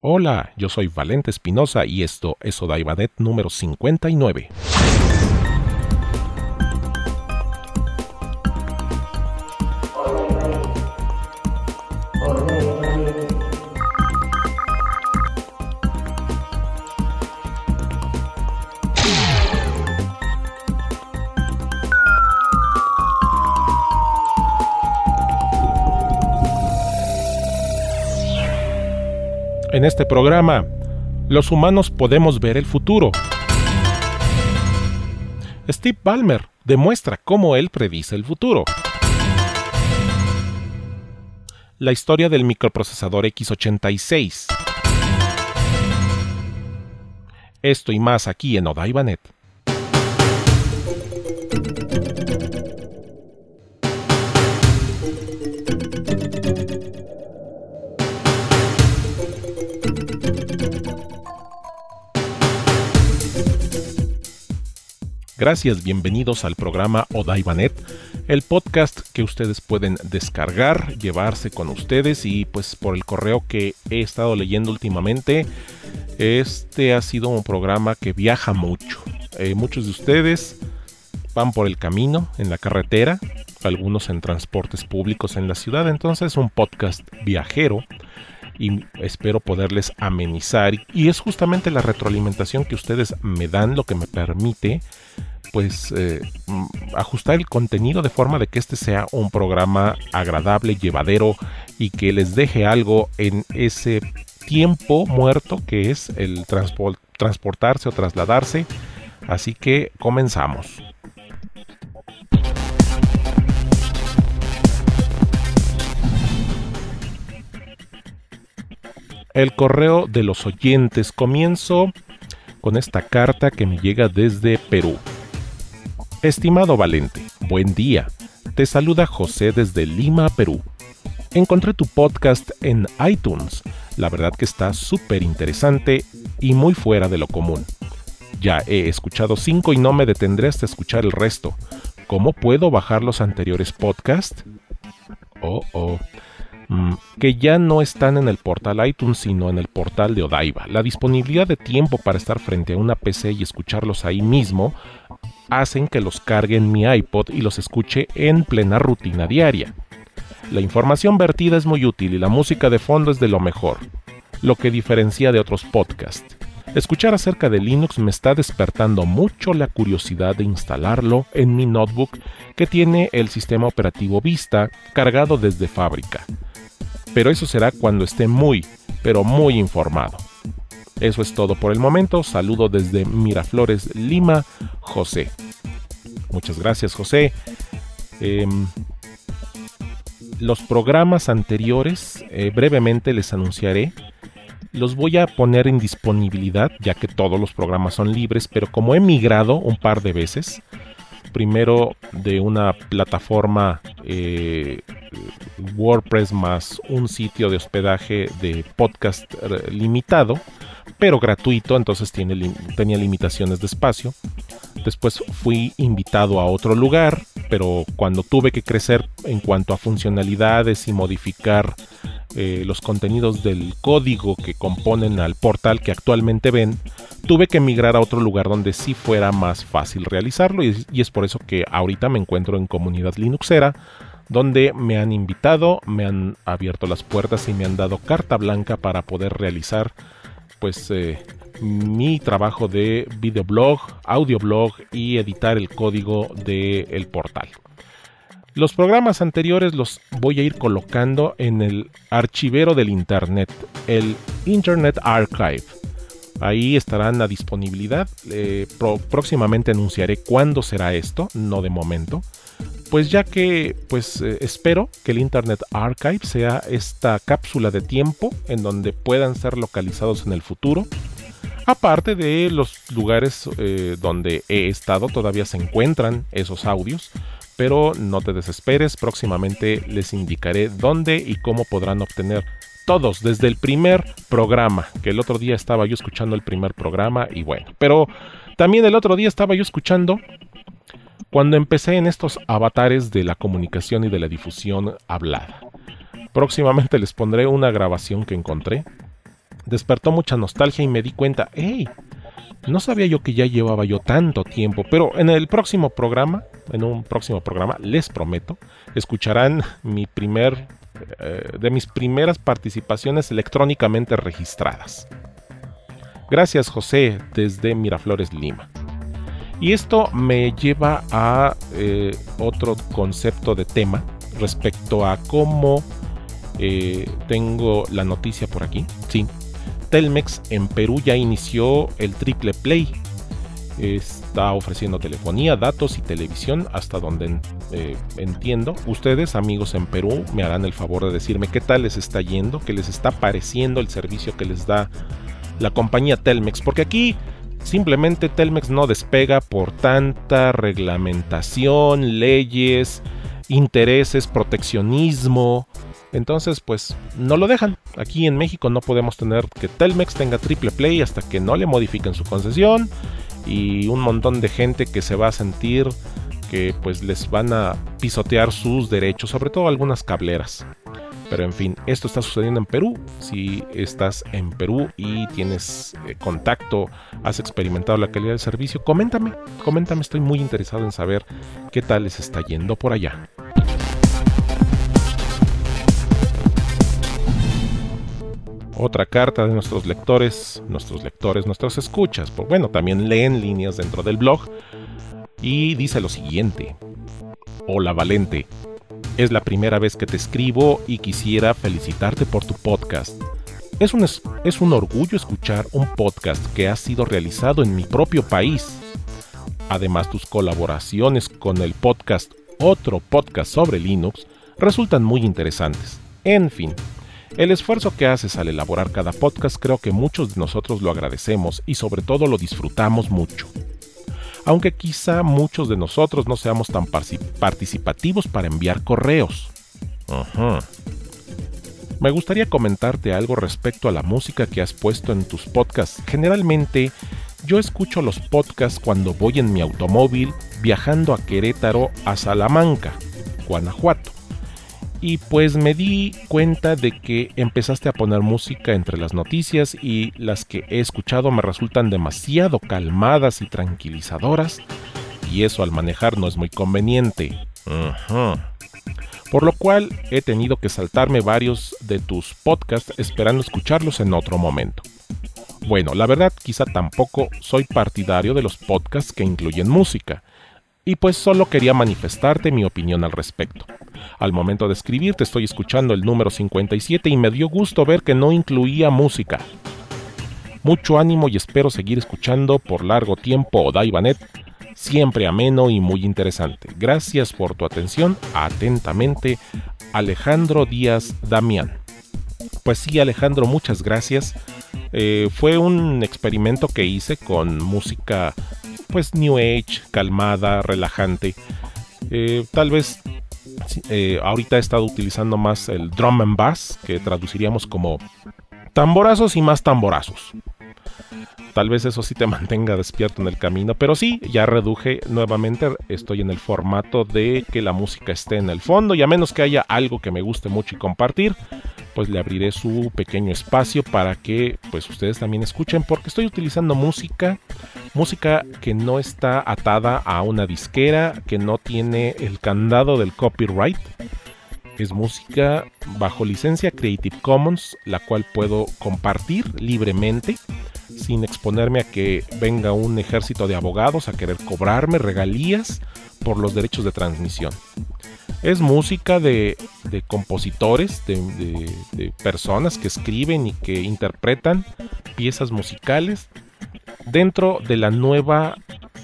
Hola, yo soy Valente Espinosa y esto es Odaibanet número 59. En este programa, los humanos podemos ver el futuro. Steve Ballmer demuestra cómo él predice el futuro. La historia del microprocesador x86. Esto y más aquí en Odaibanet. Gracias, bienvenidos al programa Odaibanet, el podcast que ustedes pueden descargar, llevarse con ustedes y pues por el correo que he estado leyendo últimamente, este ha sido un programa que viaja mucho. Muchos de ustedes van por el camino, en la carretera, algunos en transportes públicos en la ciudad, entonces un podcast viajero. Y espero poderles amenizar y es justamente la retroalimentación que ustedes me dan lo que me permite pues ajustar el contenido de forma de que este sea un programa agradable, llevadero y que les deje algo en ese tiempo muerto que es el transportarse o trasladarse. Así que comenzamos. El correo de los oyentes. Comienzo con esta carta que me llega desde Perú. Estimado Valente, buen día. Te saluda José desde Lima, Perú. Encontré tu podcast en iTunes. La verdad que está súper interesante y muy fuera de lo común. Ya he escuchado 5 y no me detendré hasta escuchar el resto. ¿Cómo puedo bajar los anteriores podcasts? Que ya no están en el portal iTunes sino en el portal de Odaiba. La disponibilidad de tiempo para estar frente a una PC y escucharlos ahí mismo hacen que los cargue en mi iPod y los escuche en plena rutina diaria. La información vertida es muy útil y la música de fondo es de lo mejor, lo que diferencia de otros podcasts. Escuchar acerca de Linux me está despertando mucho la curiosidad de instalarlo en mi notebook que tiene el sistema operativo Vista cargado desde fábrica. Pero eso será cuando esté muy informado. Eso es todo por el momento. Saludo desde Miraflores, Lima, José. Muchas gracias, José. Los programas anteriores, brevemente les anunciaré. Los voy a poner en disponibilidad, ya que todos los programas son libres, pero como he migrado un par de veces, primero de una plataforma WordPress más un sitio de hospedaje de podcast limitado, pero gratuito, entonces tenía limitaciones de espacio. Después fui invitado a otro lugar, pero cuando tuve que crecer en cuanto a funcionalidades y modificar los contenidos del código que componen al portal que actualmente ven, tuve que migrar a otro lugar donde sí fuera más fácil realizarlo y es por eso que ahorita me encuentro en Comunidad Linuxera, donde me han invitado, me han abierto las puertas y me han dado carta blanca para poder realizar pues mi trabajo de videoblog, audioblog y editar el código del portal. Los programas anteriores los voy a ir colocando en el archivero del internet, el Internet Archive. Ahí estarán a disponibilidad. Próximamente anunciaré cuándo será esto, no de momento. Pues ya que espero que el Internet Archive sea esta cápsula de tiempo en donde puedan ser localizados en el futuro. Aparte de los lugares donde he estado, todavía se encuentran esos audios. Pero no te desesperes, próximamente les indicaré dónde y cómo podrán obtener todos, desde el primer programa, que el otro día estaba yo escuchando el primer programa y bueno, pero también el otro día estaba yo escuchando cuando empecé en estos avatares de la comunicación y de la difusión hablada. Próximamente les pondré una grabación que encontré despertó mucha nostalgia y me di cuenta, hey, no sabía yo que ya llevaba yo tanto tiempo, pero en un próximo programa, les prometo, escucharán de mis primeras participaciones electrónicamente registradas. Gracias, José, desde Miraflores, Lima. Y esto me lleva a otro concepto de tema respecto a cómo tengo la noticia por aquí. Sí, Telmex en Perú ya inició el Triple Play. Está ofreciendo telefonía, datos y televisión hasta donde entiendo. Ustedes, amigos en Perú, me harán el favor de decirme qué tal les está yendo, qué les está pareciendo el servicio que les da la compañía Telmex, porque aquí simplemente Telmex no despega por tanta reglamentación, leyes, intereses, proteccionismo. Entonces, pues, no lo dejan. Aquí en México no podemos tener que Telmex tenga Triple Play hasta que no le modifiquen su concesión, y un montón de gente que se va a sentir que pues les van a pisotear sus derechos, sobre todo algunas cableras. Pero en fin, esto está sucediendo en Perú. Si estás en Perú y tienes contacto, has experimentado la calidad del servicio, coméntame, estoy muy interesado en saber qué tal les está yendo por allá. Otra carta de nuestros lectores, nuestros escuchas, pues bueno, también leen líneas dentro del blog, y dice lo siguiente: hola Valente, es la primera vez que te escribo y quisiera felicitarte por tu podcast. Es un orgullo escuchar un podcast que ha sido realizado en mi propio país. Además, tus colaboraciones con el podcast, otro podcast sobre Linux, resultan muy interesantes. En fin, el esfuerzo que haces al elaborar cada podcast creo que muchos de nosotros lo agradecemos y sobre todo lo disfrutamos mucho. Aunque quizá muchos de nosotros no seamos tan participativos para enviar correos. Me gustaría comentarte algo respecto a la música que has puesto en tus podcasts. Generalmente, yo escucho los podcasts cuando voy en mi automóvil viajando a Querétaro a Salamanca, Guanajuato. Y pues me di cuenta de que empezaste a poner música entre las noticias y las que he escuchado me resultan demasiado calmadas y tranquilizadoras, y eso al manejar no es muy conveniente. Por lo cual he tenido que saltarme varios de tus podcasts esperando escucharlos en otro momento. Bueno, la verdad quizá tampoco soy partidario de los podcasts que incluyen música, y pues solo quería manifestarte mi opinión al respecto. Al momento de escribir te estoy escuchando el número 57 y me dio gusto ver que no incluía música. Mucho ánimo y espero seguir escuchando por largo tiempo Odaibanet, siempre ameno y muy interesante. Gracias por tu atención. Atentamente, Alejandro Díaz Damián. Pues sí, Alejandro, muchas gracias. Fue un experimento que hice con música pues New Age, calmada, relajante. Tal vez ahorita he estado utilizando más el drum and bass, que traduciríamos como tamborazos y más tamborazos. Tal vez eso sí te mantenga despierto en el camino, pero sí, ya reduje nuevamente, estoy en el formato de que la música esté en el fondo, y a menos que haya algo que me guste mucho y compartir, pues le abriré su pequeño espacio para que pues ustedes también escuchen, porque estoy utilizando música que no está atada a una disquera, que no tiene el candado del copyright. Es música bajo licencia Creative Commons, la cual puedo compartir libremente, sin exponerme a que venga un ejército de abogados a querer cobrarme regalías por los derechos de transmisión. Es música de compositores, de personas que escriben y que interpretan piezas musicales dentro de la nueva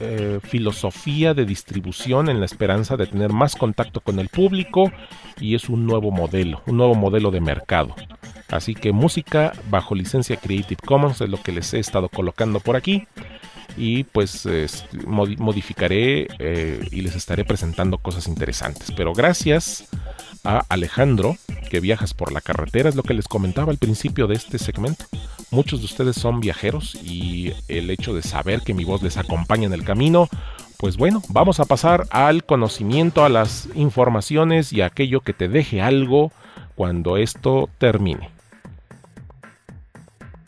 filosofía de distribución, en la esperanza de tener más contacto con el público, y es un nuevo modelo de mercado. Así que música bajo licencia Creative Commons es lo que les he estado colocando por aquí, y pues modificaré y les estaré presentando cosas interesantes. Pero gracias a Alejandro, que viajas por la carretera, es lo que les comentaba al principio de este segmento. Muchos de ustedes son viajeros, y el hecho de saber que mi voz les acompaña en el camino, pues bueno, vamos a pasar al conocimiento, a las informaciones y a aquello que te deje algo cuando esto termine.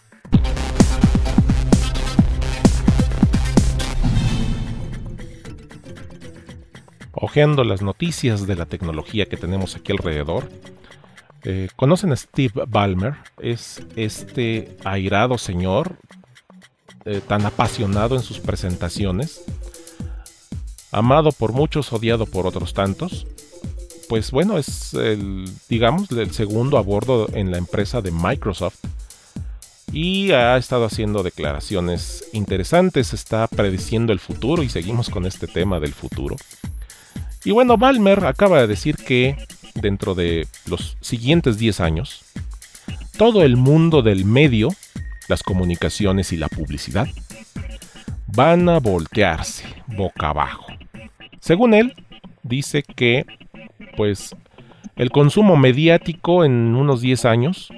hojeando las noticias de la tecnología que tenemos aquí alrededor, ¿conocen a Steve Ballmer? Es este airado señor, tan apasionado en sus presentaciones, amado por muchos, odiado por otros tantos. Pues bueno, es el segundo a bordo en la empresa de Microsoft y ha estado haciendo declaraciones interesantes, está prediciendo el futuro y seguimos con este tema del futuro. Y bueno, Ballmer acaba de decir que dentro de los siguientes 10 años, todo el mundo del medio, las comunicaciones y la publicidad, van a voltearse boca abajo. Según él, dice que pues el consumo mediático en unos 10 años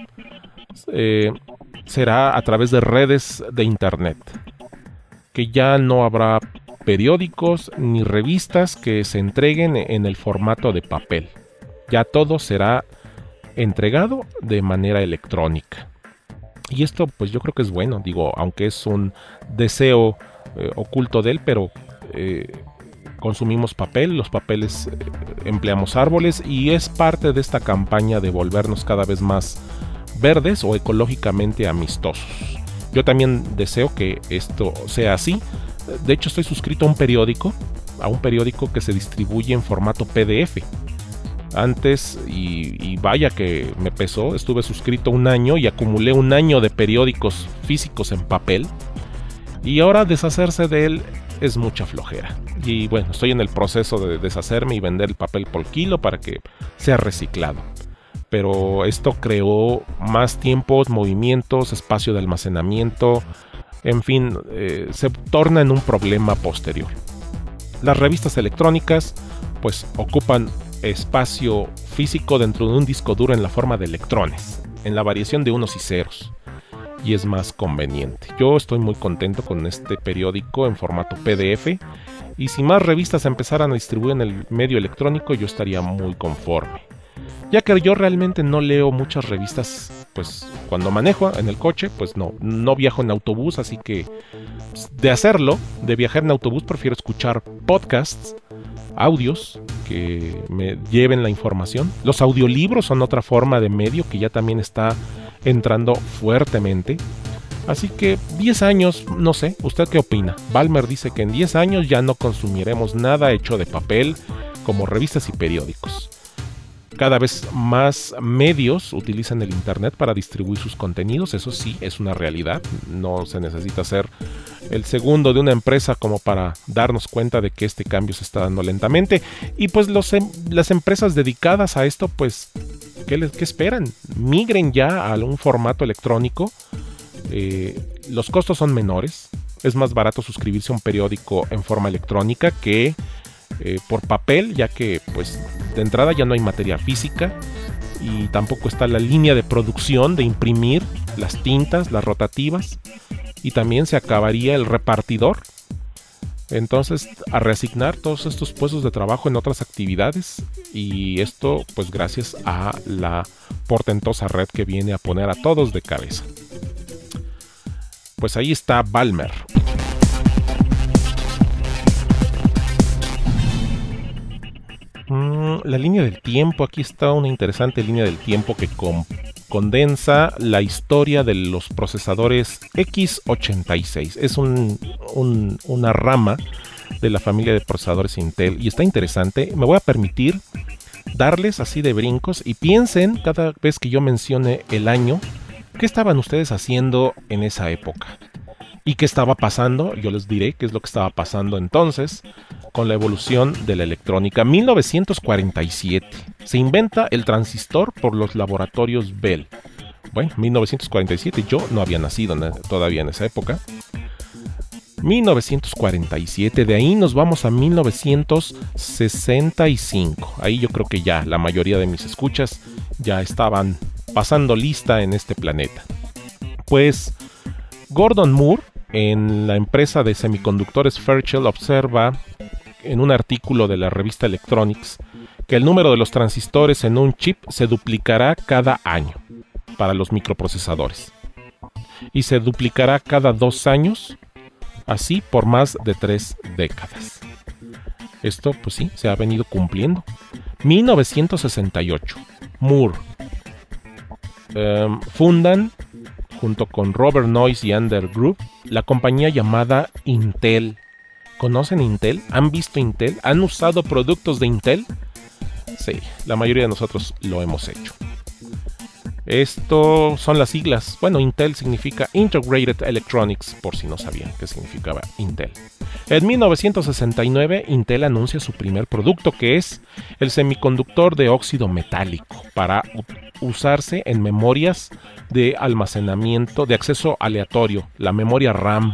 será a través de redes de internet, que ya no habrá periódicos ni revistas que se entreguen en el formato de papel. Ya todo será entregado de manera electrónica. Y esto pues yo creo que es bueno, digo, aunque es un deseo oculto de él, pero consumimos papel, los papeles empleamos árboles y es parte de esta campaña de volvernos cada vez más verdes o ecológicamente amistosos. Yo también deseo que esto sea así. De hecho, estoy suscrito a un periódico que se distribuye en formato PDF. Antes, y vaya que me pesó, estuve suscrito un año y acumulé un año de periódicos físicos en papel. Y ahora deshacerse de él es mucha flojera. Y bueno, estoy en el proceso de deshacerme y vender el papel por kilo para que sea reciclado. Pero esto creó más tiempos, movimientos, espacio de almacenamiento, en fin, se torna en un problema posterior. Las revistas electrónicas pues ocupan espacio físico dentro de un disco duro en la forma de electrones, en la variación de unos y ceros, y es más conveniente. Yo estoy muy contento con este periódico en formato PDF, y si más revistas empezaran a distribuir en el medio electrónico, yo estaría muy conforme. Ya que yo realmente no leo muchas revistas, pues cuando manejo en el coche, pues no viajo en autobús, así que de viajar en autobús prefiero escuchar podcasts, audios que me lleven la información. Los audiolibros son otra forma de medio que ya también está entrando fuertemente. Así que 10 años, no sé, ¿usted qué opina? Ballmer dice que en 10 años ya no consumiremos nada hecho de papel como revistas y periódicos. Cada vez más medios utilizan el internet para distribuir sus contenidos, eso sí es una realidad, no se necesita ser el segundo de una empresa como para darnos cuenta de que este cambio se está dando lentamente. Y pues las empresas dedicadas a esto, pues, ¿qué esperan? Migren ya a un formato electrónico, los costos son menores, es más barato suscribirse a un periódico en forma electrónica que por papel, ya que pues de entrada ya no hay materia física y tampoco está la línea de producción de imprimir las tintas, las rotativas, y también se acabaría el repartidor. Entonces, a reasignar todos estos puestos de trabajo en otras actividades, y esto pues gracias a la portentosa red que viene a poner a todos de cabeza. Pues ahí está Ballmer. La línea del tiempo, aquí está una interesante línea del tiempo que condensa la historia de los procesadores x86. Es una rama de la familia de procesadores Intel y está interesante. Me voy a permitir darles así de brincos y piensen cada vez que yo mencione el año, ¿qué estaban ustedes haciendo en esa época? ¿Y qué estaba pasando? Yo les diré qué es lo que estaba pasando entonces con la evolución de la electrónica. 1947. Se inventa el transistor por los laboratorios Bell. Bueno, 1947, yo no había nacido todavía en esa época. 1947, de ahí nos vamos a 1965. Ahí yo creo que ya la mayoría de mis escuchas ya estaban pasando lista en este planeta. Pues Gordon Moore, en la empresa de semiconductores Fairchild, observa en un artículo de la revista Electronics que el número de los transistores en un chip se duplicará cada año para los microprocesadores y se duplicará cada 2 años, así por más de 3 décadas. Esto, pues sí, se ha venido cumpliendo. 1968, Moore. Fundan, junto con Robert Noyce y Anders Group, la compañía llamada Intel. ¿Conocen Intel? ¿Han visto Intel? ¿Han usado productos de Intel? Sí, la mayoría de nosotros lo hemos hecho. Esto son las siglas. Bueno, Intel significa Integrated Electronics, por si no sabían qué significaba Intel. En 1969, Intel anuncia su primer producto, que es el semiconductor de óxido metálico, para usarse en memorias de almacenamiento de acceso aleatorio, la memoria RAM.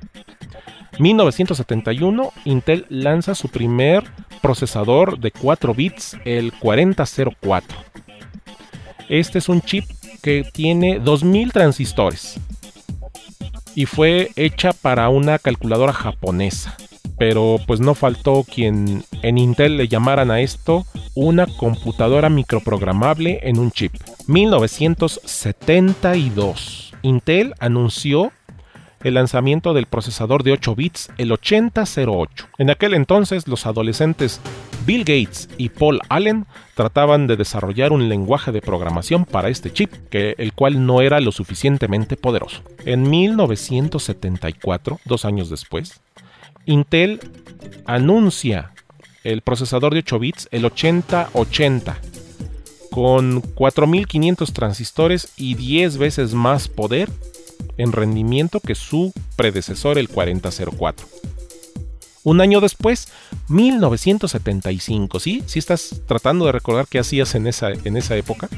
1971, Intel lanza su primer procesador de 4 bits, el 4004. Este es un chip que tiene 2000 transistores y fue hecha para una calculadora japonesa. Pero pues no faltó quien en Intel le llamaran a esto una computadora microprogramable en un chip. 1972, Intel anunció el lanzamiento del procesador de 8 bits, el 8008. En aquel entonces, los adolescentes Bill Gates y Paul Allen trataban de desarrollar un lenguaje de programación para este chip, el cual no era lo suficientemente poderoso. En 1974, 2 años después, Intel anuncia el procesador de 8 bits, el 8080, con 4500 transistores y 10 veces más poder en rendimiento que su predecesor, el 4004. Un año después, 1975, ¿sí? Si estás tratando de recordar qué hacías en esa época.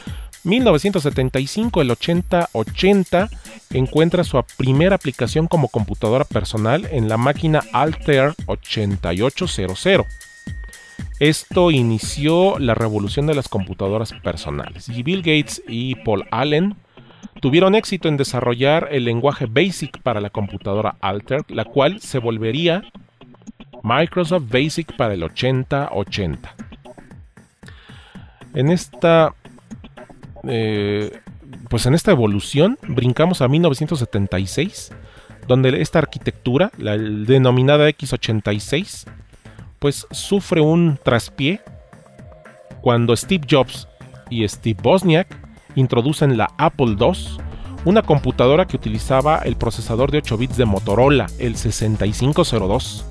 1975, el 8080 encuentra su primera aplicación como computadora personal en la máquina Altair 8800. Esto inició la revolución de las computadoras personales. Y Bill Gates y Paul Allen tuvieron éxito en desarrollar el lenguaje BASIC para la computadora Altair, la cual se volvería Microsoft BASIC para el 8080. En esta evolución brincamos a 1976, donde esta arquitectura, la denominada x86, pues sufre un traspié cuando Steve Jobs y Steve Wozniak introducen la Apple II, una computadora que utilizaba el procesador de 8 bits de Motorola, el 6502.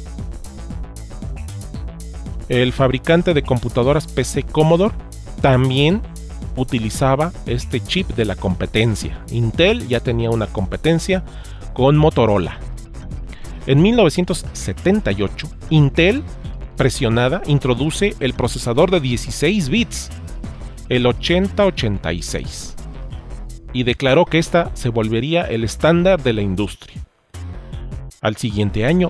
El fabricante de computadoras PC Commodore también utilizaba este chip de la competencia. Intel ya tenía una competencia con Motorola. En 1978, Intel, presionada, introduce el procesador de 16 bits, el 8086, y declaró que esta se volvería el estándar de la industria. Al siguiente año,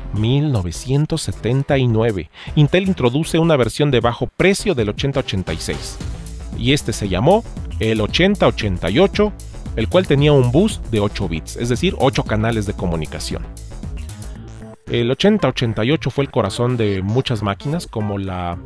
1979, Intel introduce una versión de bajo precio del 8086, y este se llamó el 8088, el cual tenía un bus de 8 bits, es decir, 8 canales de comunicación. El 8088 fue el corazón de muchas máquinas, como la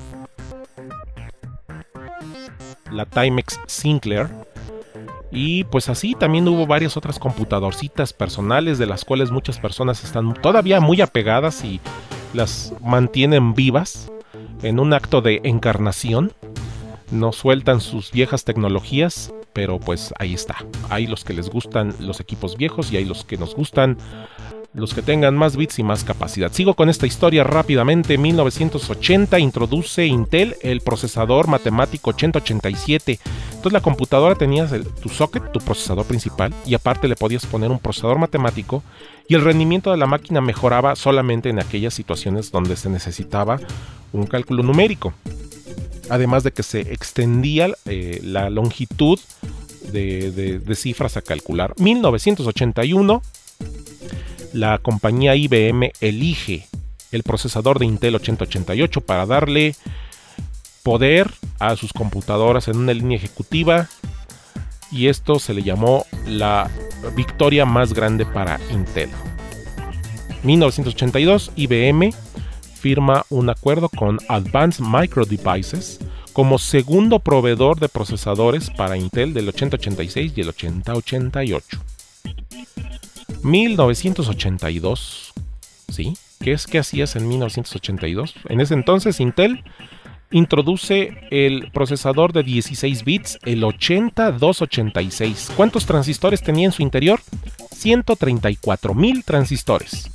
Timex Sinclair, y pues así también hubo varias otras computadorcitas personales de las cuales muchas personas están todavía muy apegadas y las mantienen vivas en un acto de encarnación. No sueltan sus viejas tecnologías, pero pues ahí está. Hay los que les gustan los equipos viejos y hay los que nos gustan los que tengan más bits y más capacidad. Sigo con esta historia rápidamente. 1980 introduce Intel el procesador matemático 8087. Entonces la computadora tenías tu socket, tu procesador principal, y aparte le podías poner un procesador matemático, y el rendimiento de la máquina mejoraba solamente en aquellas situaciones donde se necesitaba un cálculo numérico. Además de que se extendía la longitud de cifras a calcular. 1981, la compañía IBM elige el procesador de Intel 8088 para darle poder a sus computadoras en una línea ejecutiva, y esto se le llamó la victoria más grande para Intel. 1982, IBM firma un acuerdo con Advanced Micro Devices como segundo proveedor de procesadores para Intel del 8086 y el 8088. 1982, ¿sí? ¿Qué hacías en 1982? En ese entonces Intel introduce el procesador de 16 bits, el 80286. ¿Cuántos transistores tenía en su interior? 134,000 transistores.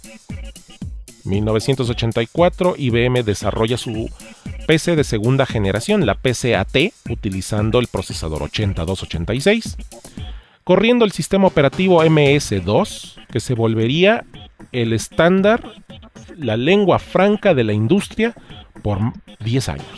1984, IBM desarrolla su PC de segunda generación, la PCAT, utilizando el procesador 80286, corriendo el sistema operativo MS-2, que se volvería el estándar, la lengua franca de la industria por 10 años.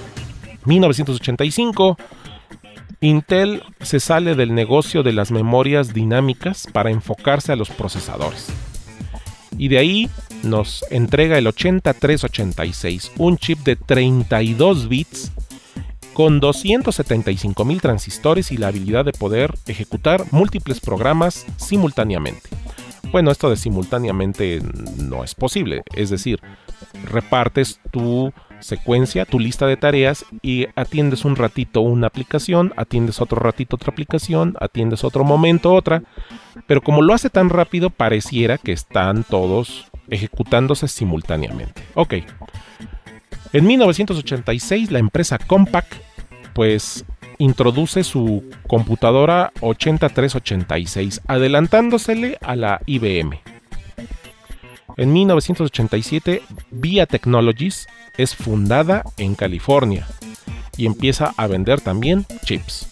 1985, Intel se sale del negocio de las memorias dinámicas para enfocarse a los procesadores. Y de ahí nos entrega el 8386, un chip de 32 bits con 275,000 transistores y la habilidad de poder ejecutar múltiples programas simultáneamente. Bueno, esto de simultáneamente no es posible, es decir, repartes tu secuencia, tu lista de tareas y atiendes un ratito una aplicación, atiendes otro ratito otra aplicación, atiendes otro momento otra, pero como lo hace tan rápido pareciera que están todos ejecutándose simultáneamente. Ok, en 1986 la empresa Compaq pues introduce su computadora 8386, adelantándosele a la IBM. En 1987, VIA Technologies es fundada en California y empieza a vender también chips.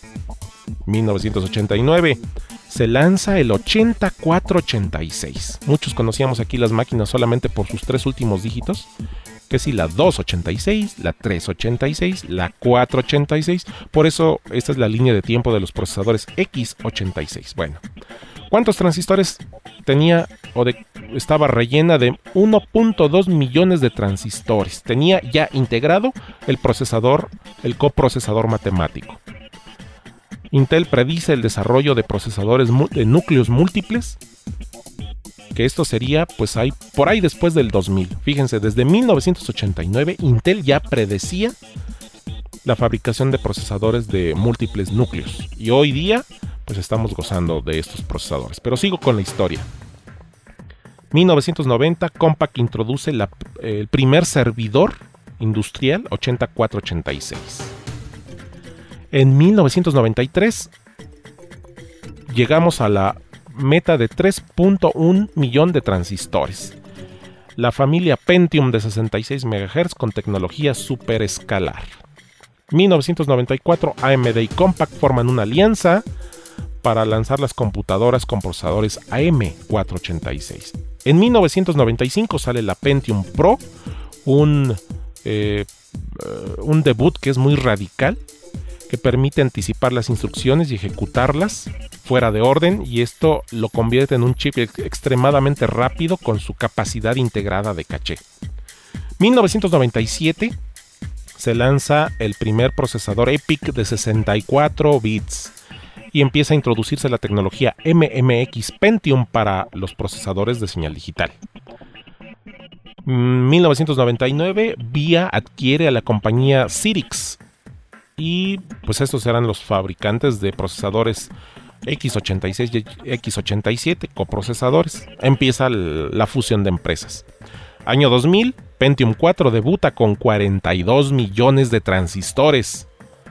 1989, se lanza el 8486. Muchos conocíamos aquí las máquinas solamente por sus tres últimos dígitos, que si la 286, la 386, la 486. Por eso esta es la línea de tiempo de los procesadores x86. Bueno, ¿cuántos transistores tenía estaba rellena? De 1.2 millones de transistores. Tenía ya integrado el procesador, el coprocesador matemático. Intel predice el desarrollo de procesadores de núcleos múltiples, que esto sería pues por ahí después del 2000. Fíjense, desde 1989 Intel ya predecía la fabricación de procesadores de múltiples núcleos. Y hoy día pues estamos gozando de estos procesadores. Pero sigo con la historia. 1990, Compaq introduce el primer servidor industrial 8486. En 1993 llegamos a la meta de 3.1 millón de transistores. La familia Pentium de 66 MHz con tecnología superescalar. 1994, AMD y Compaq forman una alianza para lanzar las computadoras con procesadores AM486. En 1995 sale la Pentium Pro, un debut que es muy radical, que permite anticipar las instrucciones y ejecutarlas fuera de orden, y esto lo convierte en un chip extremadamente rápido con su capacidad integrada de caché. 1997 se lanza el primer procesador EPIC de 64 bits y empieza a introducirse la tecnología MMX Pentium para los procesadores de señal digital. 1999, VIA adquiere a la compañía Cyrix y pues estos eran los fabricantes de procesadores x86 y x87, coprocesadores. Empieza la fusión de empresas. Año 2000, Pentium 4 debuta con 42 millones de transistores.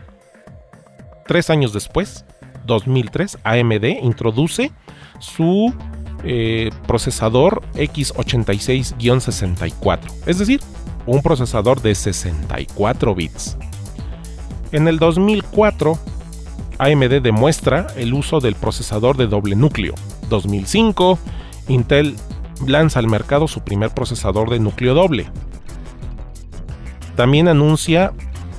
3 años después, 2003, AMD introduce su procesador x86-64, es decir, un procesador de 64 bits. En el 2004, AMD demuestra el uso del procesador de doble núcleo. 2005, Intel lanza al mercado su primer procesador de núcleo doble. También anuncia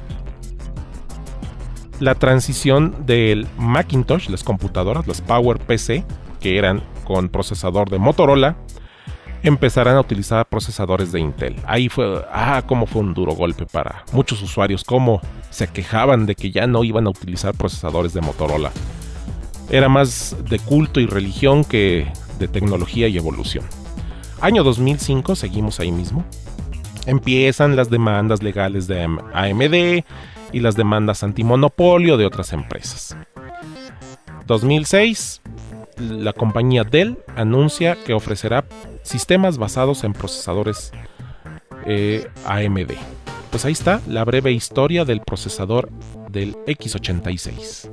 la transición del Macintosh, las computadoras, las PowerPC, que eran con procesador de Motorola, empezarán a utilizar procesadores de Intel. Ahí fue, cómo fue un duro golpe para muchos usuarios, cómo se quejaban de que ya no iban a utilizar procesadores de Motorola. Era más de culto y religión que de tecnología y evolución. Año 2005, seguimos ahí mismo. Empiezan las demandas legales de AMD y las demandas antimonopolio de otras empresas. 2006, la compañía Dell anuncia que ofrecerá sistemas basados en procesadores AMD. Pues ahí está la breve historia del procesador del X86.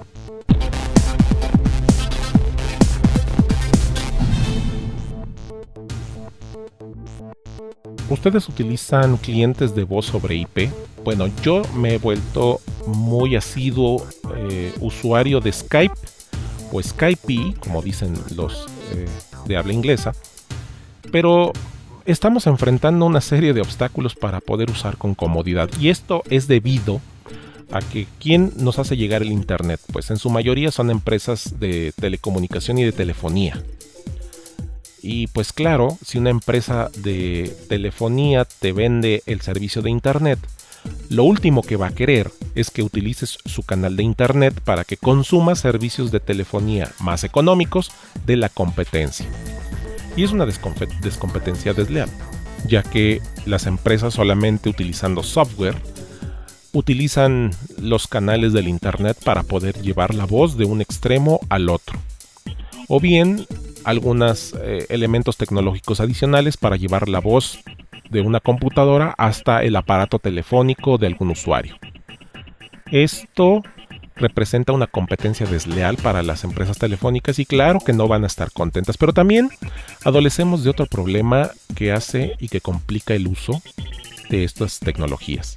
¿Ustedes utilizan clientes de voz sobre IP? Bueno, yo me he vuelto muy asiduo usuario de Skype o Skype, como dicen los de habla inglesa, pero estamos enfrentando una serie de obstáculos para poder usar con comodidad, y esto es debido a que ¿quién nos hace llegar el internet? Pues en su mayoría son empresas de telecomunicación y de telefonía. Y pues claro, si una empresa de telefonía te vende el servicio de internet, lo último que va a querer es que utilices su canal de internet para que consumas servicios de telefonía más económicos de la competencia. Y es una descompetencia desleal, ya que las empresas solamente utilizando software utilizan los canales del internet para poder llevar la voz de un extremo al otro, o bien algunos elementos tecnológicos adicionales para llevar la voz de una computadora hasta el aparato telefónico de algún usuario. Esto representa una competencia desleal para las empresas telefónicas y claro que no van a estar contentas, pero también adolecemos de otro problema que hace y que complica el uso de estas tecnologías.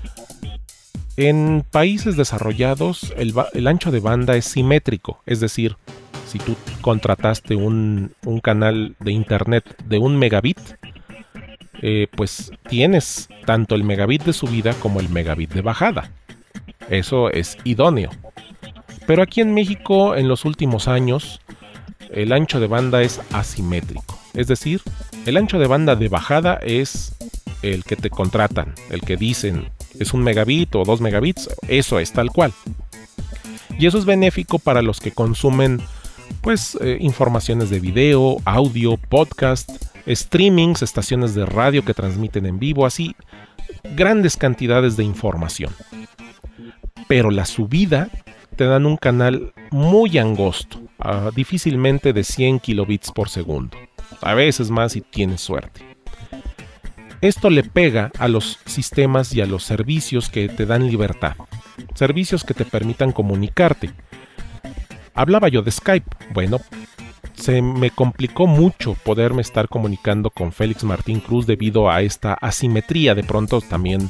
En países desarrollados el ancho de banda es simétrico, es decir, si tú contrataste un canal de internet de 1 megabit, pues tienes tanto el megabit de subida como el megabit de bajada. Eso es idóneo. Pero aquí en México, en los últimos años, el ancho de banda es asimétrico. Es decir, el ancho de banda de bajada es el que te contratan, el que dicen es 1 megabit o 2 megabits, eso es tal cual. Y eso es benéfico para los que consumen pues informaciones de video, audio, podcast, streamings, estaciones de radio que transmiten en vivo, así grandes cantidades de información. Pero la subida te dan un canal muy angosto, difícilmente de 100 kilobits por segundo, a veces más si tienes suerte. Esto le pega a los sistemas y a los servicios que te dan libertad, servicios que te permitan comunicarte. Hablaba yo de Skype. Bueno, se me complicó mucho poderme estar comunicando con Félix Martín Cruz debido a esta asimetría. De pronto también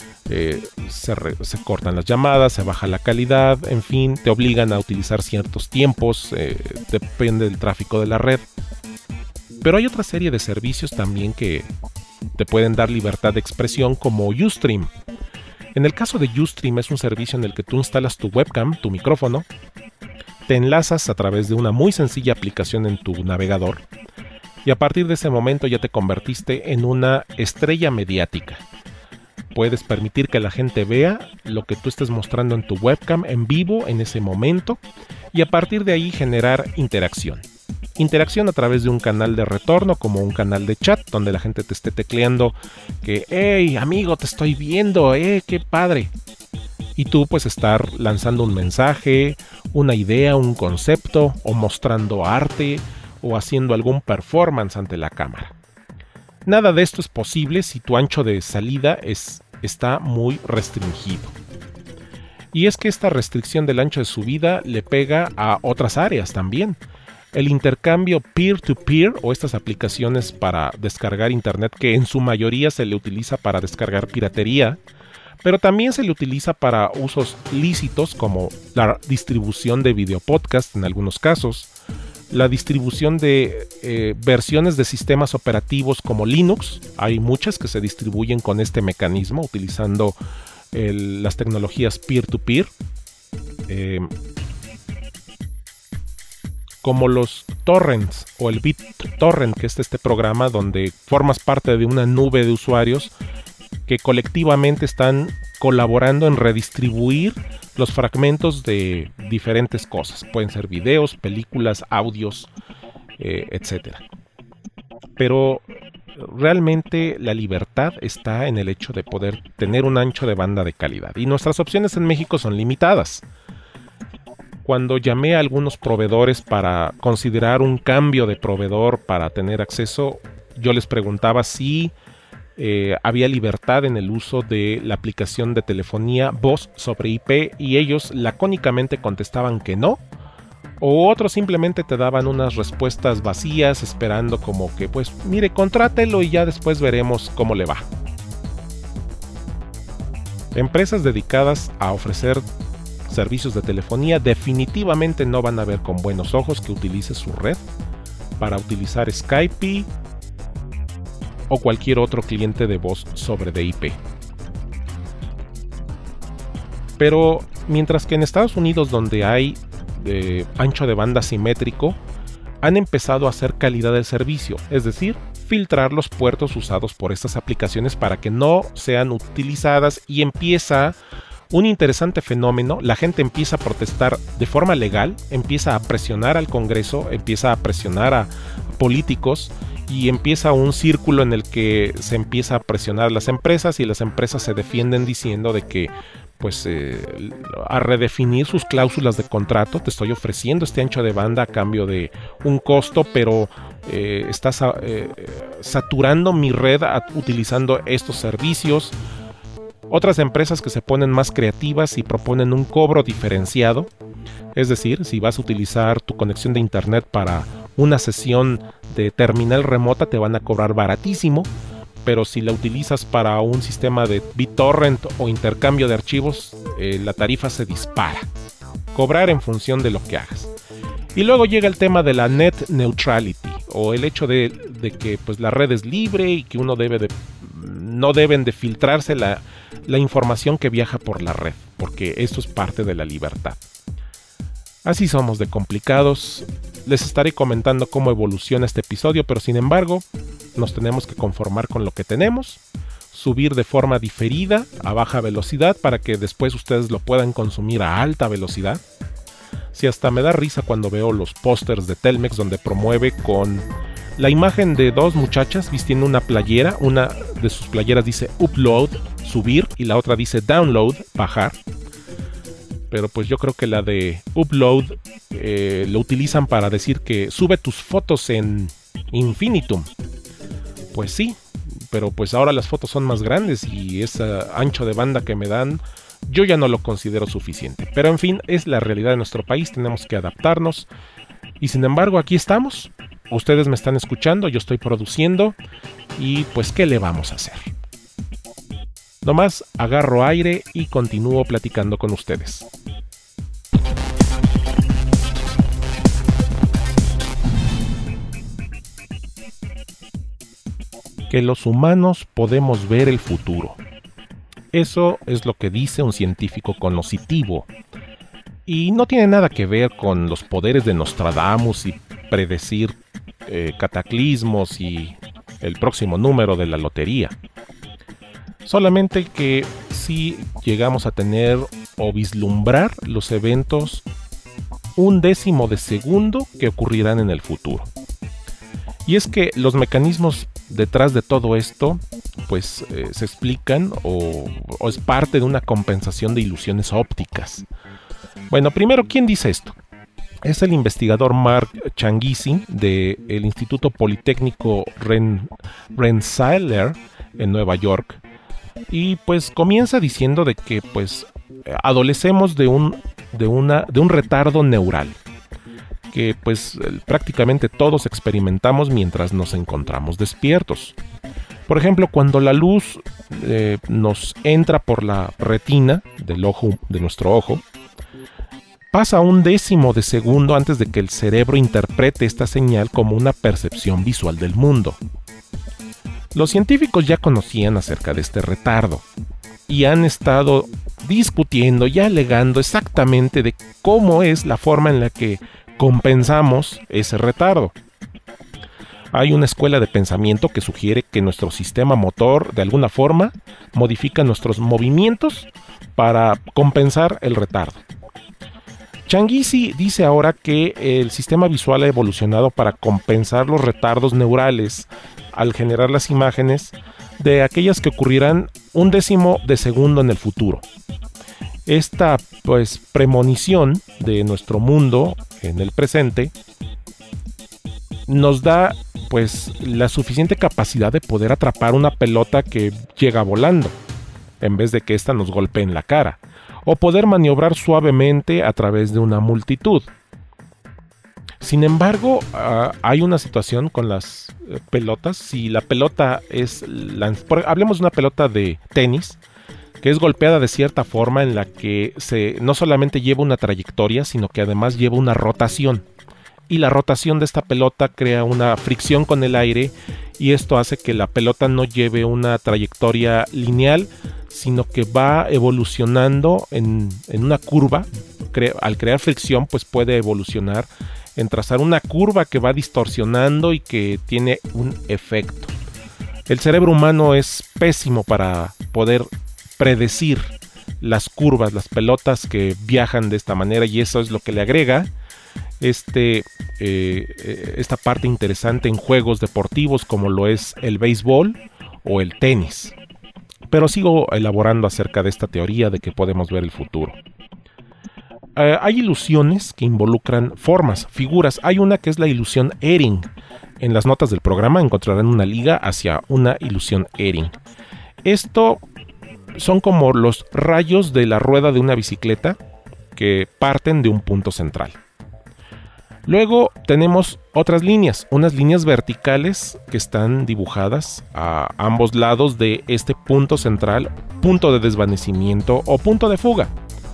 se cortan las llamadas, se baja la calidad, en fin, te obligan a utilizar ciertos tiempos, depende del tráfico de la red. Pero hay otra serie de servicios también que te pueden dar libertad de expresión, como Ustream. En el caso de Ustream es un servicio en el que tú instalas tu webcam, tu micrófono, te enlazas a través de una muy sencilla aplicación en tu navegador y a partir de ese momento ya te convertiste en una estrella mediática. Puedes permitir que la gente vea lo que tú estés mostrando en tu webcam en vivo en ese momento y a partir de ahí generar interacción. Interacción a través de un canal de retorno como un canal de chat donde la gente te esté tecleando que hey amigo, te estoy viendo, qué padre. Y tú pues estar lanzando un mensaje, una idea, un concepto, o mostrando arte, o haciendo algún performance ante la cámara. Nada de esto es posible si tu ancho de salida está muy restringido. Y es que esta restricción del ancho de subida le pega a otras áreas también. El intercambio peer-to-peer o estas aplicaciones para descargar internet que en su mayoría se le utiliza para descargar piratería, pero también se le utiliza para usos lícitos como la distribución de videopodcast en algunos casos, la distribución de versiones de sistemas operativos como Linux. Hay muchas que se distribuyen con este mecanismo utilizando las tecnologías peer-to-peer, como los torrents o el BitTorrent, que es este programa donde formas parte de una nube de usuarios que colectivamente están colaborando en redistribuir los fragmentos de diferentes cosas. Pueden ser videos, películas, audios, etc. Pero realmente la libertad está en el hecho de poder tener un ancho de banda de calidad. Y nuestras opciones en México son limitadas. Cuando llamé a algunos proveedores para considerar un cambio de proveedor para tener acceso, yo les preguntaba si había libertad en el uso de la aplicación de telefonía voz sobre IP y ellos lacónicamente contestaban que no, o otros simplemente te daban unas respuestas vacías esperando como que pues mire, contrátelo y ya después veremos cómo le va. Empresas dedicadas a ofrecer servicios de telefonía definitivamente no van a ver con buenos ojos que utilices su red para utilizar Skype o cualquier otro cliente de voz sobre IP. Pero mientras que en Estados Unidos, donde hay ancho de banda simétrico, han empezado a hacer calidad del servicio, es decir, filtrar los puertos usados por estas aplicaciones para que no sean utilizadas, y empieza un interesante fenómeno. La gente empieza a protestar de forma legal, empieza a presionar al Congreso, empieza a presionar a políticos y empieza un círculo en el que se empieza a presionar a las empresas y las empresas se defienden diciendo de que pues a redefinir sus cláusulas de contrato. Te estoy ofreciendo este ancho de banda a cambio de un costo, pero estás saturando mi red utilizando estos servicios. Otras empresas que se ponen más creativas y proponen un cobro diferenciado, es decir, si vas a utilizar tu conexión de internet para una sesión de terminal remota te van a cobrar baratísimo, pero si la utilizas para un sistema de BitTorrent o intercambio de archivos, la tarifa se dispara. Cobrar en función de lo que hagas. Y luego llega el tema de la net neutrality, o el hecho de que pues, la red es libre y que no deben de filtrarse la información que viaja por la red, porque esto es parte de la libertad. Así somos de complicados. Les estaré comentando cómo evoluciona este episodio, pero sin embargo, nos tenemos que conformar con lo que tenemos, subir de forma diferida a baja velocidad para que después ustedes lo puedan consumir a alta velocidad. Si hasta me da risa cuando veo los pósters de Telmex donde promueve con la imagen de dos muchachas vistiendo una playera. Una de sus playeras dice upload, subir, y la otra dice download, bajar. Pero pues yo creo que la de upload lo utilizan para decir que sube tus fotos en infinitum. Pues sí, pero pues ahora las fotos son más grandes y ese ancho de banda que me dan yo ya no lo considero suficiente. Pero en fin, es la realidad de nuestro país, tenemos que adaptarnos. Y sin embargo, aquí estamos. Ustedes me están escuchando, yo estoy produciendo. Y pues, ¿qué le vamos a hacer? Nomás agarro aire y continúo platicando con ustedes. Que los humanos podemos ver el futuro. Eso es lo que dice un científico cognoscitivo. Y no tiene nada que ver con los poderes de Nostradamus y predecir cataclismos y el próximo número de la lotería. Solamente que sí llegamos a tener o vislumbrar los eventos 1/10 de segundo que ocurrirán en el futuro. Y es que los mecanismos detrás de todo esto pues se explican o es parte de una compensación de ilusiones ópticas. Bueno, primero, ¿quién dice esto? Es el investigador Mark Changizi del Instituto Politécnico Rensselaer en Nueva York. Y pues comienza diciendo de que pues adolecemos de un retardo neural que pues prácticamente todos experimentamos mientras nos encontramos despiertos. Por ejemplo, cuando la luz nos entra por la retina del ojo, de nuestro ojo, pasa 1/10 de segundo antes de que el cerebro interprete esta señal como una percepción visual del mundo. Los científicos ya conocían acerca de este retardo y han estado discutiendo y alegando exactamente de cómo es la forma en la que compensamos ese retardo. Hay una escuela de pensamiento que sugiere que nuestro sistema motor de alguna forma modifica nuestros movimientos para compensar el retardo. Changizi dice ahora que el sistema visual ha evolucionado para compensar los retardos neurales al generar las imágenes de aquellas que ocurrirán 1/10 de segundo en el futuro. Esta pues premonición de nuestro mundo en el presente nos da pues la suficiente capacidad de poder atrapar una pelota que llega volando, en vez de que ésta nos golpee en la cara, o poder maniobrar suavemente a través de una multitud. Sin embargo, hay una situación con las pelotas. Si la pelota es, hablemos de una pelota de tenis, que es golpeada de cierta forma en la que no solamente lleva una trayectoria, sino que además lleva una rotación. Y la rotación de esta pelota crea una fricción con el aire, y esto hace que la pelota no lleve una trayectoria lineal, sino que va evolucionando en una curva. Al crear fricción, pues puede evolucionar en trazar una curva que va distorsionando y que tiene un efecto. El cerebro humano es pésimo para poder predecir las curvas, las pelotas que viajan de esta manera, y eso es lo que le agrega esta parte interesante en juegos deportivos como lo es el béisbol o el tenis. Pero sigo elaborando acerca de esta teoría de que podemos ver el futuro. Hay ilusiones que involucran formas, figuras. Hay una que es la ilusión Ehring. En las notas del programa encontrarán una liga hacia una ilusión Ehring. Esto son como los rayos de la rueda de una bicicleta que parten de un punto central. Luego tenemos otras líneas, unas líneas verticales que están dibujadas a ambos lados de este punto central, punto de desvanecimiento o punto de fuga.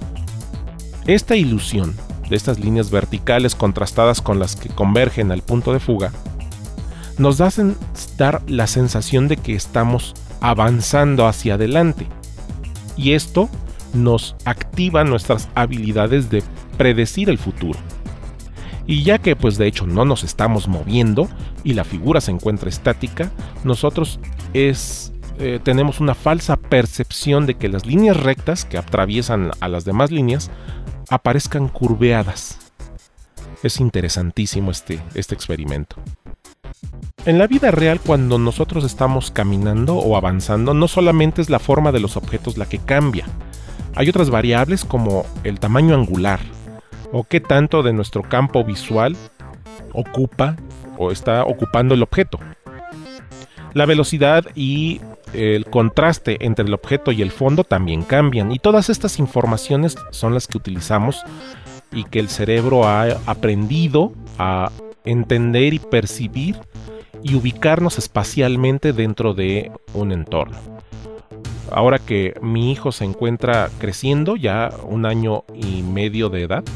Esta ilusión de estas líneas verticales contrastadas con las que convergen al punto de fuga nos hacen dar la sensación de que estamos avanzando hacia adelante, y esto nos activa nuestras habilidades de predecir el futuro. Y ya que pues de hecho no nos estamos moviendo y la figura se encuentra estática, nosotros tenemos una falsa percepción de que las líneas rectas que atraviesan a las demás líneas aparezcan curveadas. Es interesantísimo este experimento. En la vida real, cuando nosotros estamos caminando o avanzando, no solamente es la forma de los objetos la que cambia. Hay otras variables como el tamaño angular, o qué tanto de nuestro campo visual ocupa o está ocupando el objeto. La velocidad y el contraste entre el objeto y el fondo también cambian, y todas estas informaciones son las que utilizamos y que el cerebro ha aprendido a entender y percibir y ubicarnos espacialmente dentro de un entorno. Ahora que mi hijo se encuentra creciendo, ya 1 año y medio de edad,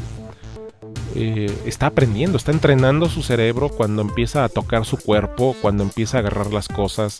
está aprendiendo, está entrenando su cerebro cuando empieza a tocar su cuerpo, cuando empieza a agarrar las cosas,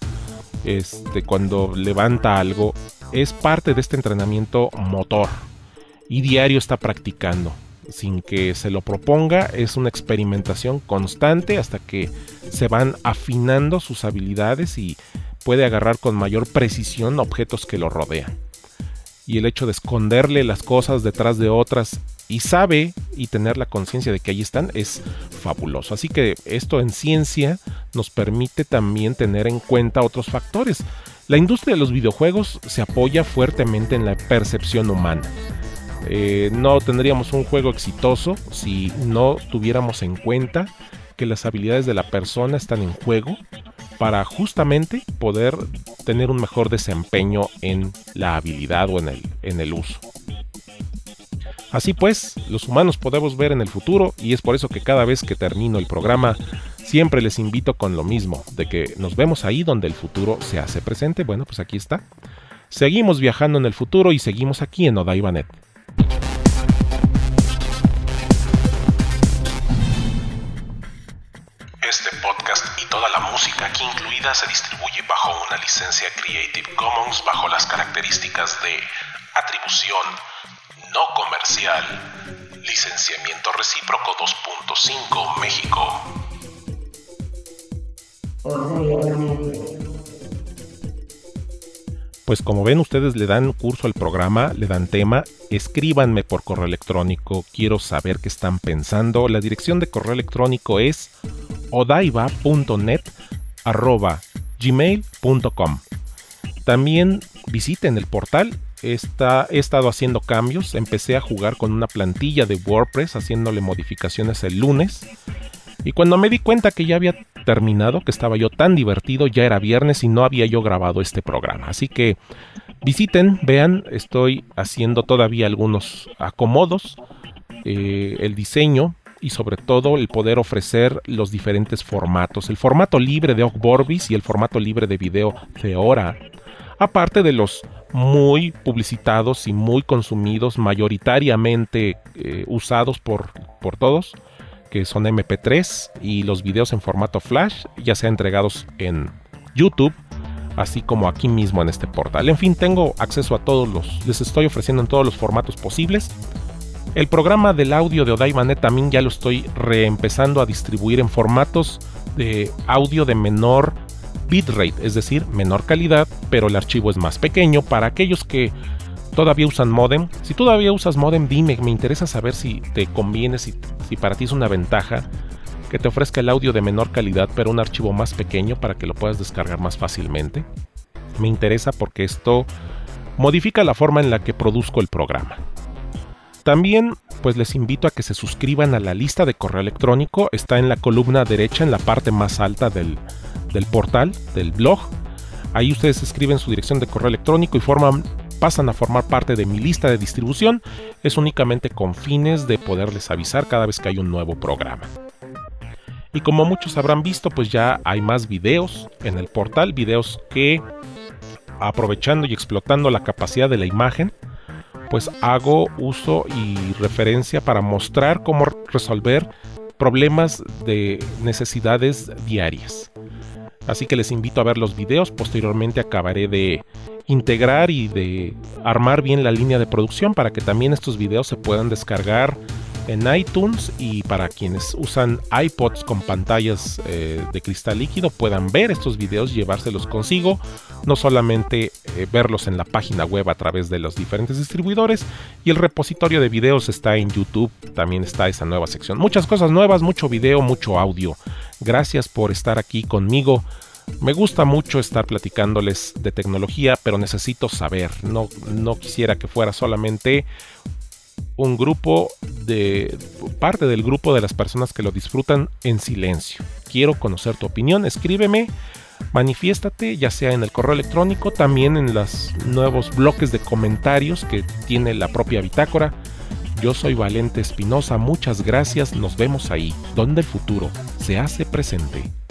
cuando levanta algo. Es parte de este entrenamiento motor y diario está practicando. Sin que se lo proponga, es una experimentación constante hasta que se van afinando sus habilidades y puede agarrar con mayor precisión objetos que lo rodean. Y el hecho de esconderle las cosas detrás de otras y sabe y tener la conciencia de que ahí están es fabuloso. Así que esto en ciencia nos permite también tener en cuenta otros factores. La industria de los videojuegos se apoya fuertemente en la percepción humana. No tendríamos un juego exitoso si no tuviéramos en cuenta que las habilidades de la persona están en juego para justamente poder tener un mejor desempeño en la habilidad o en el uso. Así pues, los humanos podemos ver en el futuro, y es por eso que cada vez que termino el programa siempre les invito con lo mismo, de que nos vemos ahí donde el futuro se hace presente. Bueno, pues aquí está. Seguimos viajando en el futuro y seguimos aquí en Odaibanet. Este podcast y toda la música aquí incluida se distribuye bajo una licencia Creative Commons bajo las características de atribución no comercial, licenciamiento recíproco 2.5 México. Pues como ven, ustedes le dan curso al programa, le dan tema, escríbanme por correo electrónico, quiero saber qué están pensando. La dirección de correo electrónico es odaiba.net@gmail.com. También visiten el portal he estado haciendo cambios. Empecé a jugar con una plantilla de WordPress, haciéndole modificaciones el lunes. Y cuando me di cuenta que ya había terminado, que estaba yo tan divertido, ya era viernes y no había yo grabado este programa. Así que visiten, vean, estoy haciendo todavía algunos acomodos, el diseño y sobre todo el poder ofrecer los diferentes formatos. El formato libre de Ogvorbis y el formato libre de video Theora. Aparte de los muy publicitados y muy consumidos, mayoritariamente usados por todos, que son MP3 y los videos en formato Flash, ya sea entregados en YouTube, así como aquí mismo en este portal. En fin, tengo acceso a les estoy ofreciendo en todos los formatos posibles. El programa del audio de Odaibanet también ya lo estoy reempezando a distribuir en formatos de audio de menor bitrate, es decir, menor calidad, pero el archivo es más pequeño. Para aquellos que todavía usan modem, si todavía usas modem, dime, me interesa saber si te conviene, si para ti es una ventaja que te ofrezca el audio de menor calidad, pero un archivo más pequeño para que lo puedas descargar más fácilmente. Me interesa porque esto modifica la forma en la que produzco el programa. También pues les invito a que se suscriban a la lista de correo electrónico. Está en la columna derecha, en la parte más alta del portal, del blog. Ahí ustedes escriben su dirección de correo electrónico y pasan a formar parte de mi lista de distribución. Es únicamente con fines de poderles avisar cada vez que hay un nuevo programa. Y como muchos habrán visto, pues ya hay más videos en el portal, videos que, aprovechando y explotando la capacidad de la imagen, pues hago uso y referencia para mostrar cómo resolver problemas de necesidades diarias. Así que les invito a ver los videos. Posteriormente acabaré de integrar y de armar bien la línea de producción para que también estos videos se puedan descargar en iTunes, y para quienes usan iPods con pantallas de cristal líquido puedan ver estos videos y llevárselos consigo. No solamente verlos en la página web a través de los diferentes distribuidores, y el repositorio de videos está en YouTube, también está esa nueva sección. Muchas cosas nuevas, mucho video, mucho audio. Gracias por estar aquí conmigo. Me gusta mucho estar platicándoles de tecnología, pero necesito saber. No quisiera que fuera solamente un grupo parte del grupo de las personas que lo disfrutan en silencio. Quiero conocer tu opinión. Escríbeme, manifiéstate, ya sea en el correo electrónico, también en los nuevos bloques de comentarios que tiene la propia bitácora. Yo soy Valente Espinosa, muchas gracias, nos vemos ahí, donde el futuro se hace presente.